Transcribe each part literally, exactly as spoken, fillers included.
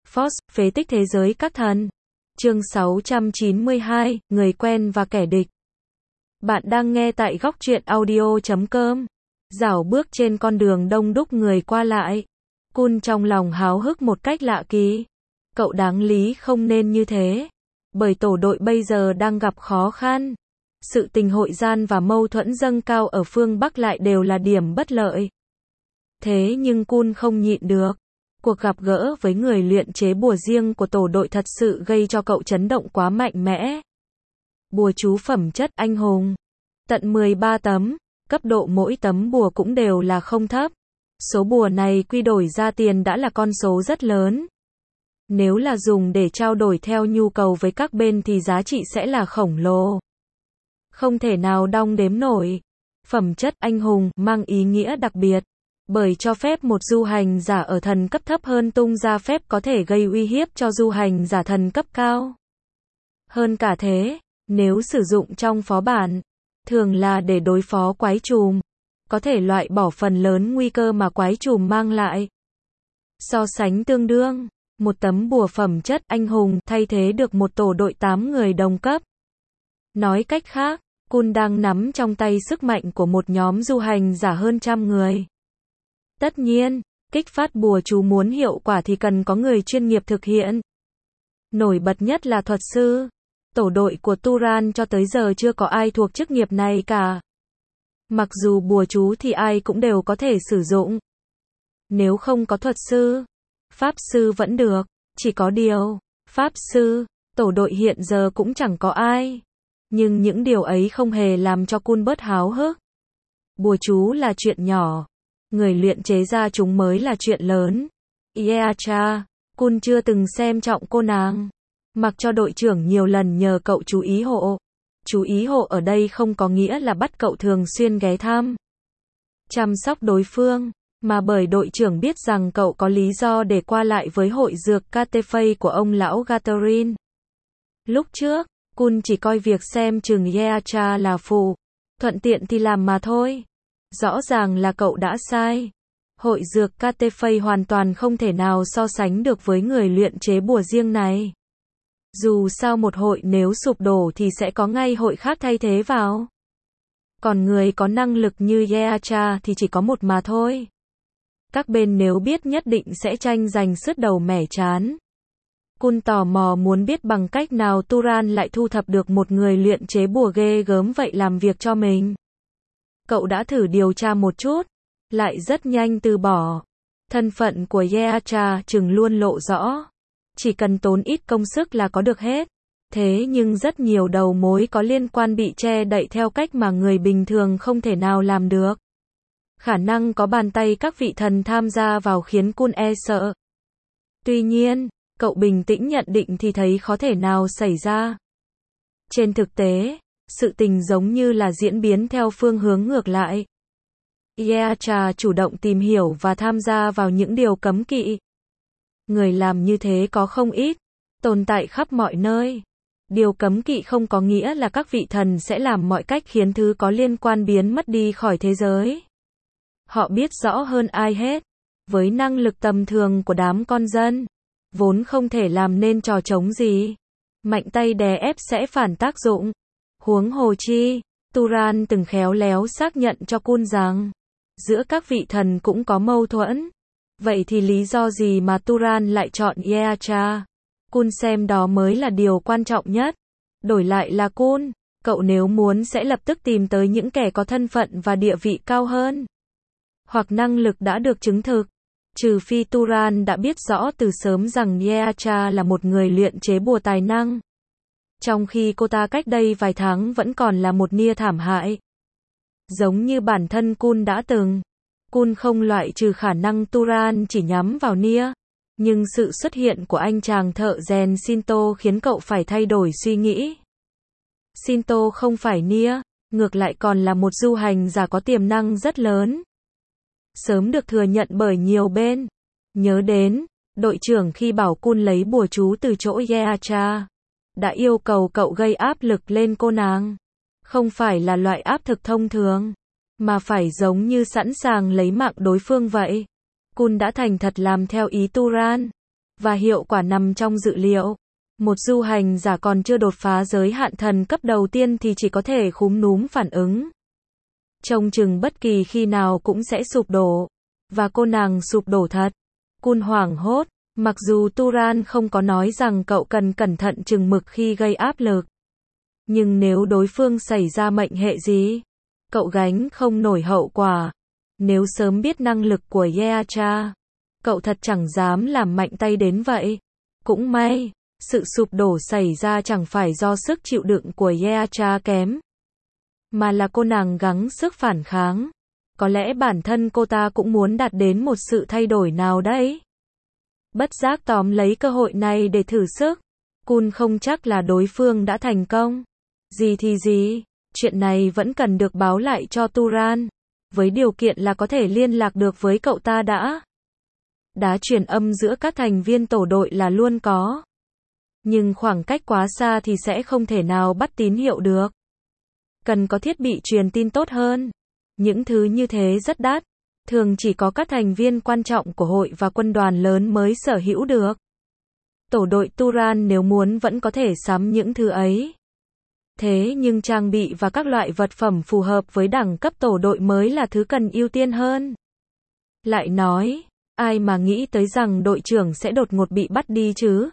Force, phế tích thế giới các thần. Chương sáu trăm chín mươi hai, người quen và kẻ địch. Bạn đang nghe tại góc truyện audio chấm com. Dạo bước trên con đường đông đúc người qua lại. Kun trong lòng háo hức một cách lạ kỳ. Cậu đáng lý không nên như thế. Bởi tổ đội bây giờ đang gặp khó khăn. Sự tình hội gian và mâu thuẫn dâng cao ở phương Bắc lại đều là điểm bất lợi. Thế nhưng Kun không nhịn được. Cuộc gặp gỡ với người luyện chế bùa riêng của tổ đội thật sự gây cho cậu chấn động quá mạnh mẽ. Bùa chú phẩm chất anh hùng. Tận mười ba tấm, cấp độ mỗi tấm bùa cũng đều là không thấp. Số bùa này quy đổi ra tiền đã là con số rất lớn. Nếu là dùng để trao đổi theo nhu cầu với các bên thì giá trị sẽ là khổng lồ. Không thể nào đong đếm nổi. Phẩm chất anh hùng mang ý nghĩa đặc biệt. Bởi cho phép một du hành giả ở thần cấp thấp hơn tung ra phép có thể gây uy hiếp cho du hành giả thần cấp cao. Hơn cả thế, nếu sử dụng trong phó bản, thường là để đối phó quái trùm, có thể loại bỏ phần lớn nguy cơ mà quái trùm mang lại. So sánh tương đương, một tấm bùa phẩm chất anh hùng thay thế được một tổ đội tám người đồng cấp. Nói cách khác, Kun đang nắm trong tay sức mạnh của một nhóm du hành giả hơn trăm người. Tất nhiên, kích phát bùa chú muốn hiệu quả thì cần có người chuyên nghiệp thực hiện. Nổi bật nhất là thuật sư. Tổ đội của Turan cho tới giờ chưa có ai thuộc chức nghiệp này cả. Mặc dù bùa chú thì ai cũng đều có thể sử dụng. Nếu không có thuật sư, pháp sư vẫn được. Chỉ có điều, pháp sư, tổ đội hiện giờ cũng chẳng có ai. Nhưng những điều ấy không hề làm cho Kun bớt háo hức. Bùa chú là chuyện nhỏ. Người luyện chế ra chúng mới là chuyện lớn. Yeah cha, Kun chưa từng xem trọng cô nàng. Mặc cho đội trưởng nhiều lần nhờ cậu chú ý hộ. Chú ý hộ ở đây không có nghĩa là bắt cậu thường xuyên ghé thăm, chăm sóc đối phương, mà bởi đội trưởng biết rằng cậu có lý do để qua lại với hội dược Catephay của ông lão Gathering. Lúc trước, Kun chỉ coi việc xem chừng Yeah cha là phụ, thuận tiện thì làm mà thôi. Rõ ràng là cậu đã sai. Hội dược Catephay hoàn toàn không thể nào so sánh được với người luyện chế bùa riêng này. Dù sao một hội nếu sụp đổ thì sẽ có ngay hội khác thay thế vào. Còn người có năng lực như Yeah cha thì chỉ có một mà thôi. Các bên nếu biết nhất định sẽ tranh giành sứt đầu mẻ chán. Kun tò mò muốn biết bằng cách nào Turan lại thu thập được một người luyện chế bùa ghê gớm vậy làm việc cho mình. Cậu đã thử điều tra một chút, lại rất nhanh từ bỏ. Thân phận của Yeah cha chừng luôn lộ rõ. Chỉ cần tốn ít công sức là có được hết. Thế nhưng rất nhiều đầu mối có liên quan bị che đậy theo cách mà người bình thường không thể nào làm được. Khả năng có bàn tay các vị thần tham gia vào khiến Kun e sợ. Tuy nhiên, cậu bình tĩnh nhận định thì thấy khó thể nào xảy ra. Trên thực tế, sự tình giống như là diễn biến theo phương hướng ngược lại. Yeah cha chủ động tìm hiểu và tham gia vào những điều cấm kỵ. Người làm như thế có không ít, tồn tại khắp mọi nơi. Điều cấm kỵ không có nghĩa là các vị thần sẽ làm mọi cách khiến thứ có liên quan biến mất đi khỏi thế giới. Họ biết rõ hơn ai hết. Với năng lực tầm thường của đám con dân, vốn không thể làm nên trò trống gì. Mạnh tay đè ép sẽ phản tác dụng. Huống hồ chi, Turan từng khéo léo xác nhận cho Kun rằng, giữa các vị thần cũng có mâu thuẫn. Vậy thì lý do gì mà Turan lại chọn Yeah cha? Kun xem đó mới là điều quan trọng nhất. Đổi lại là Kun, cậu nếu muốn sẽ lập tức tìm tới những kẻ có thân phận và địa vị cao hơn. Hoặc năng lực đã được chứng thực. Trừ phi Turan đã biết rõ từ sớm rằng Yeah cha là một người luyện chế bùa tài năng. Trong khi cô ta cách đây vài tháng vẫn còn là một nia thảm hại. Giống như bản thân Kun đã từng. Kun không loại trừ khả năng Turan chỉ nhắm vào nia. Nhưng sự xuất hiện của anh chàng thợ rèn Shinto khiến cậu phải thay đổi suy nghĩ. Shinto không phải nia, ngược lại còn là một du hành giả có tiềm năng rất lớn. Sớm được thừa nhận bởi nhiều bên. Nhớ đến, đội trưởng khi bảo Kun lấy bùa chú từ chỗ Yeah cha, đã yêu cầu cậu gây áp lực lên cô nàng. Không phải là loại áp thực thông thường, mà phải giống như sẵn sàng lấy mạng đối phương vậy. Kun đã thành thật làm theo ý Turan. và hiệu quả nằm trong dự liệu. Một du hành giả còn chưa đột phá giới hạn thần cấp đầu tiên thì chỉ có thể khúm núm phản ứng. Trông chừng bất kỳ khi nào cũng sẽ sụp đổ. Và cô nàng sụp đổ thật. Kun hoảng hốt. Mặc dù Turan không có nói rằng cậu cần cẩn thận chừng mực khi gây áp lực. Nhưng nếu đối phương xảy ra mệnh hệ gì, cậu gánh không nổi hậu quả. Nếu sớm biết năng lực của Yeacha, cậu thật chẳng dám làm mạnh tay đến vậy. Cũng may, sự sụp đổ xảy ra chẳng phải do sức chịu đựng của Yeacha kém, mà là cô nàng gắng sức phản kháng. Có lẽ bản thân cô ta cũng muốn đạt đến một sự thay đổi nào đấy. Bất giác tóm lấy cơ hội này để thử sức. Kun không chắc là đối phương đã thành công. Gì thì gì, chuyện này vẫn cần được báo lại cho Turan, với điều kiện là có thể liên lạc được với cậu ta đã. Đá truyền âm giữa các thành viên tổ đội là luôn có. Nhưng khoảng cách quá xa thì sẽ không thể nào bắt tín hiệu được. Cần có thiết bị truyền tin tốt hơn. Những thứ như thế rất đắt. Thường chỉ có các thành viên quan trọng của hội và quân đoàn lớn mới sở hữu được. Tổ đội Turan nếu muốn vẫn có thể sắm những thứ ấy. Thế nhưng trang bị và các loại vật phẩm phù hợp với đẳng cấp tổ đội mới là thứ cần ưu tiên hơn. Lại nói, ai mà nghĩ tới rằng đội trưởng sẽ đột ngột bị bắt đi chứ?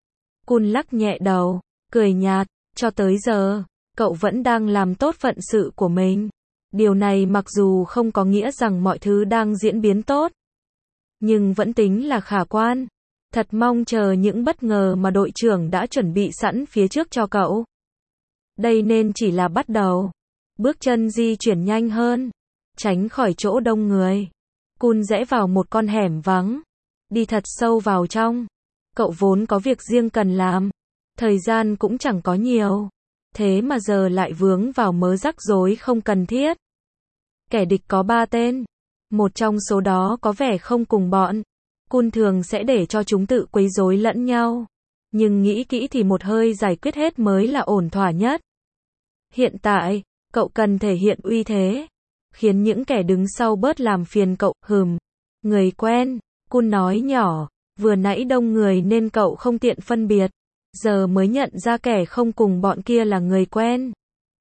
Kun lắc nhẹ đầu, cười nhạt, cho tới giờ, cậu vẫn đang làm tốt phận sự của mình. Điều này mặc dù không có nghĩa rằng mọi thứ đang diễn biến tốt, nhưng vẫn tính là khả quan. Thật mong chờ những bất ngờ mà đội trưởng đã chuẩn bị sẵn phía trước cho cậu. Đây nên chỉ là bắt đầu. Bước chân di chuyển nhanh hơn, tránh khỏi chỗ đông người. Kun rẽ vào một con hẻm vắng, đi thật sâu vào trong. Cậu vốn có việc riêng cần làm, thời gian cũng chẳng có nhiều. Thế mà giờ lại vướng vào mớ rắc rối không cần thiết. Kẻ địch có ba tên. Một trong số đó có vẻ không cùng bọn. Kun thường sẽ để cho chúng tự quấy rối lẫn nhau. Nhưng nghĩ kỹ thì một hơi giải quyết hết mới là ổn thỏa nhất. Hiện tại, cậu cần thể hiện uy thế, khiến những kẻ đứng sau bớt làm phiền cậu. Hừm, người quen, Kun nói nhỏ, vừa nãy đông người nên cậu không tiện phân biệt. Giờ mới nhận ra kẻ không cùng bọn kia là người quen.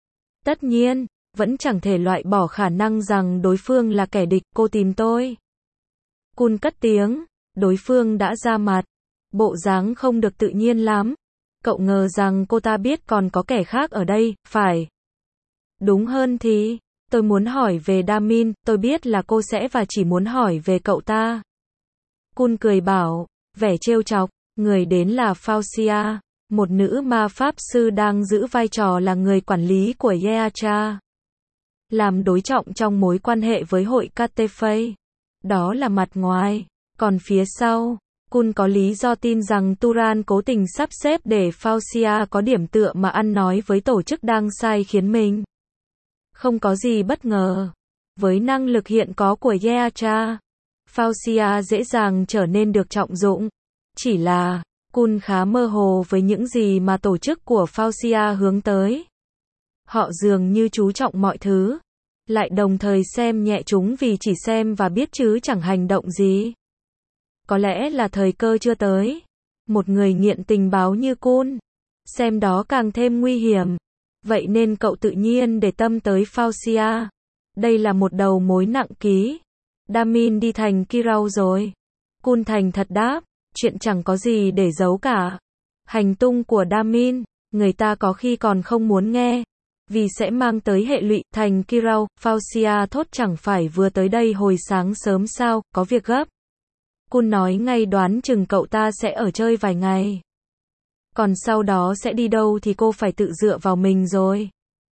Tất nhiên, vẫn chẳng thể loại bỏ khả năng rằng đối phương là kẻ địch. Cô tìm tôi. Kun cất tiếng, đối phương đã ra mặt. Bộ dáng không được tự nhiên lắm. Cậu ngờ rằng cô ta biết còn có kẻ khác ở đây, phải? Đúng hơn thì, tôi muốn hỏi về Damin, tôi biết là cô sẽ và chỉ muốn hỏi về cậu ta. Kun cười bảo, vẻ trêu chọc, người đến là Faucia, một nữ ma pháp sư đang giữ vai trò là người quản lý của Yeacha. Làm đối trọng trong mối quan hệ với hội Catefei. Đó là mặt ngoài, còn phía sau, Kun có lý do tin rằng Turan cố tình sắp xếp để Faucia có điểm tựa mà ăn nói với tổ chức đang sai khiến mình. Không có gì bất ngờ. Với năng lực hiện có của Yeacha, Faucia dễ dàng trở nên được trọng dụng. Chỉ là, Kun khá mơ hồ với những gì mà tổ chức của Faucia hướng tới. Họ dường như chú trọng mọi thứ, lại đồng thời xem nhẹ chúng vì chỉ xem và biết chứ chẳng hành động gì. Có lẽ là thời cơ chưa tới. Một người nghiện tình báo như Kun, xem đó càng thêm nguy hiểm. Vậy nên cậu tự nhiên để tâm tới Faucia. Đây là một đầu mối nặng ký. Damin đi thành Kirau rồi. Kun thành thật đáp, chuyện chẳng có gì để giấu cả. Hành tung của Damin, người ta có khi còn không muốn nghe, vì sẽ mang tới hệ lụy. Thành Kirau, Faucia thốt chẳng phải vừa tới đây hồi sáng sớm sao, có việc gấp. Kun nói ngay đoán chừng cậu ta sẽ ở chơi vài ngày. Còn sau đó sẽ đi đâu thì cô phải tự dựa vào mình rồi.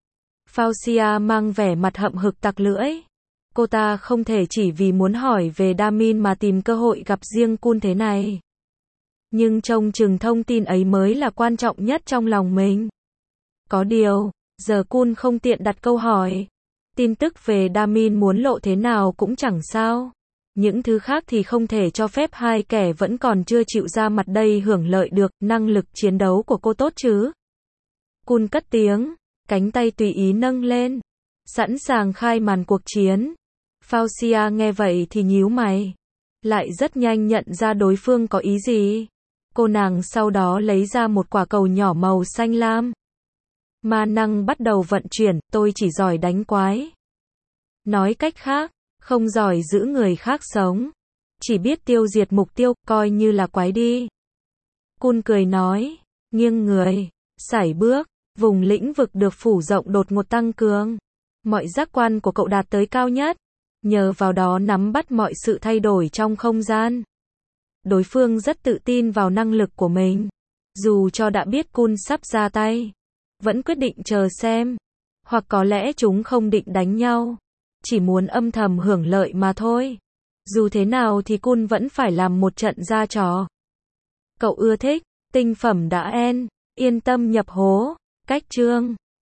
Faucia mang vẻ mặt hậm hực tặc lưỡi. Cô ta không thể chỉ vì muốn hỏi về Damin mà tìm cơ hội gặp riêng Kun thế này. Nhưng trông chừng thông tin ấy mới là quan trọng nhất trong lòng mình. Có điều, giờ Kun không tiện đặt câu hỏi. Tin tức về Damin muốn lộ thế nào cũng chẳng sao. Những thứ khác thì không thể cho phép hai kẻ vẫn còn chưa chịu ra mặt đây hưởng lợi được. Năng lực chiến đấu của cô tốt chứ? Kun cất tiếng, cánh tay tùy ý nâng lên, sẵn sàng khai màn cuộc chiến. Faucia nghe vậy thì nhíu mày, lại rất nhanh nhận ra đối phương có ý gì. Cô nàng sau đó lấy ra một quả cầu nhỏ màu xanh lam. Ma năng bắt đầu vận chuyển, tôi chỉ giỏi đánh quái. Nói cách khác, không giỏi giữ người khác sống. Chỉ biết tiêu diệt mục tiêu, coi như là quái đi. Kun cười nói, nghiêng người, sải bước, vùng lĩnh vực được phủ rộng đột ngột tăng cường. Mọi giác quan của cậu đạt tới cao nhất. Nhờ vào đó nắm bắt mọi sự thay đổi trong không gian. Đối phương rất tự tin vào năng lực của mình. Dù cho đã biết Kun sắp ra tay, vẫn quyết định chờ xem. Hoặc có lẽ chúng không định đánh nhau, chỉ muốn âm thầm hưởng lợi mà thôi. Dù thế nào thì Kun vẫn phải làm một trận ra trò. Cậu ưa thích, tinh phẩm đã en, yên tâm nhập hố, cách chương.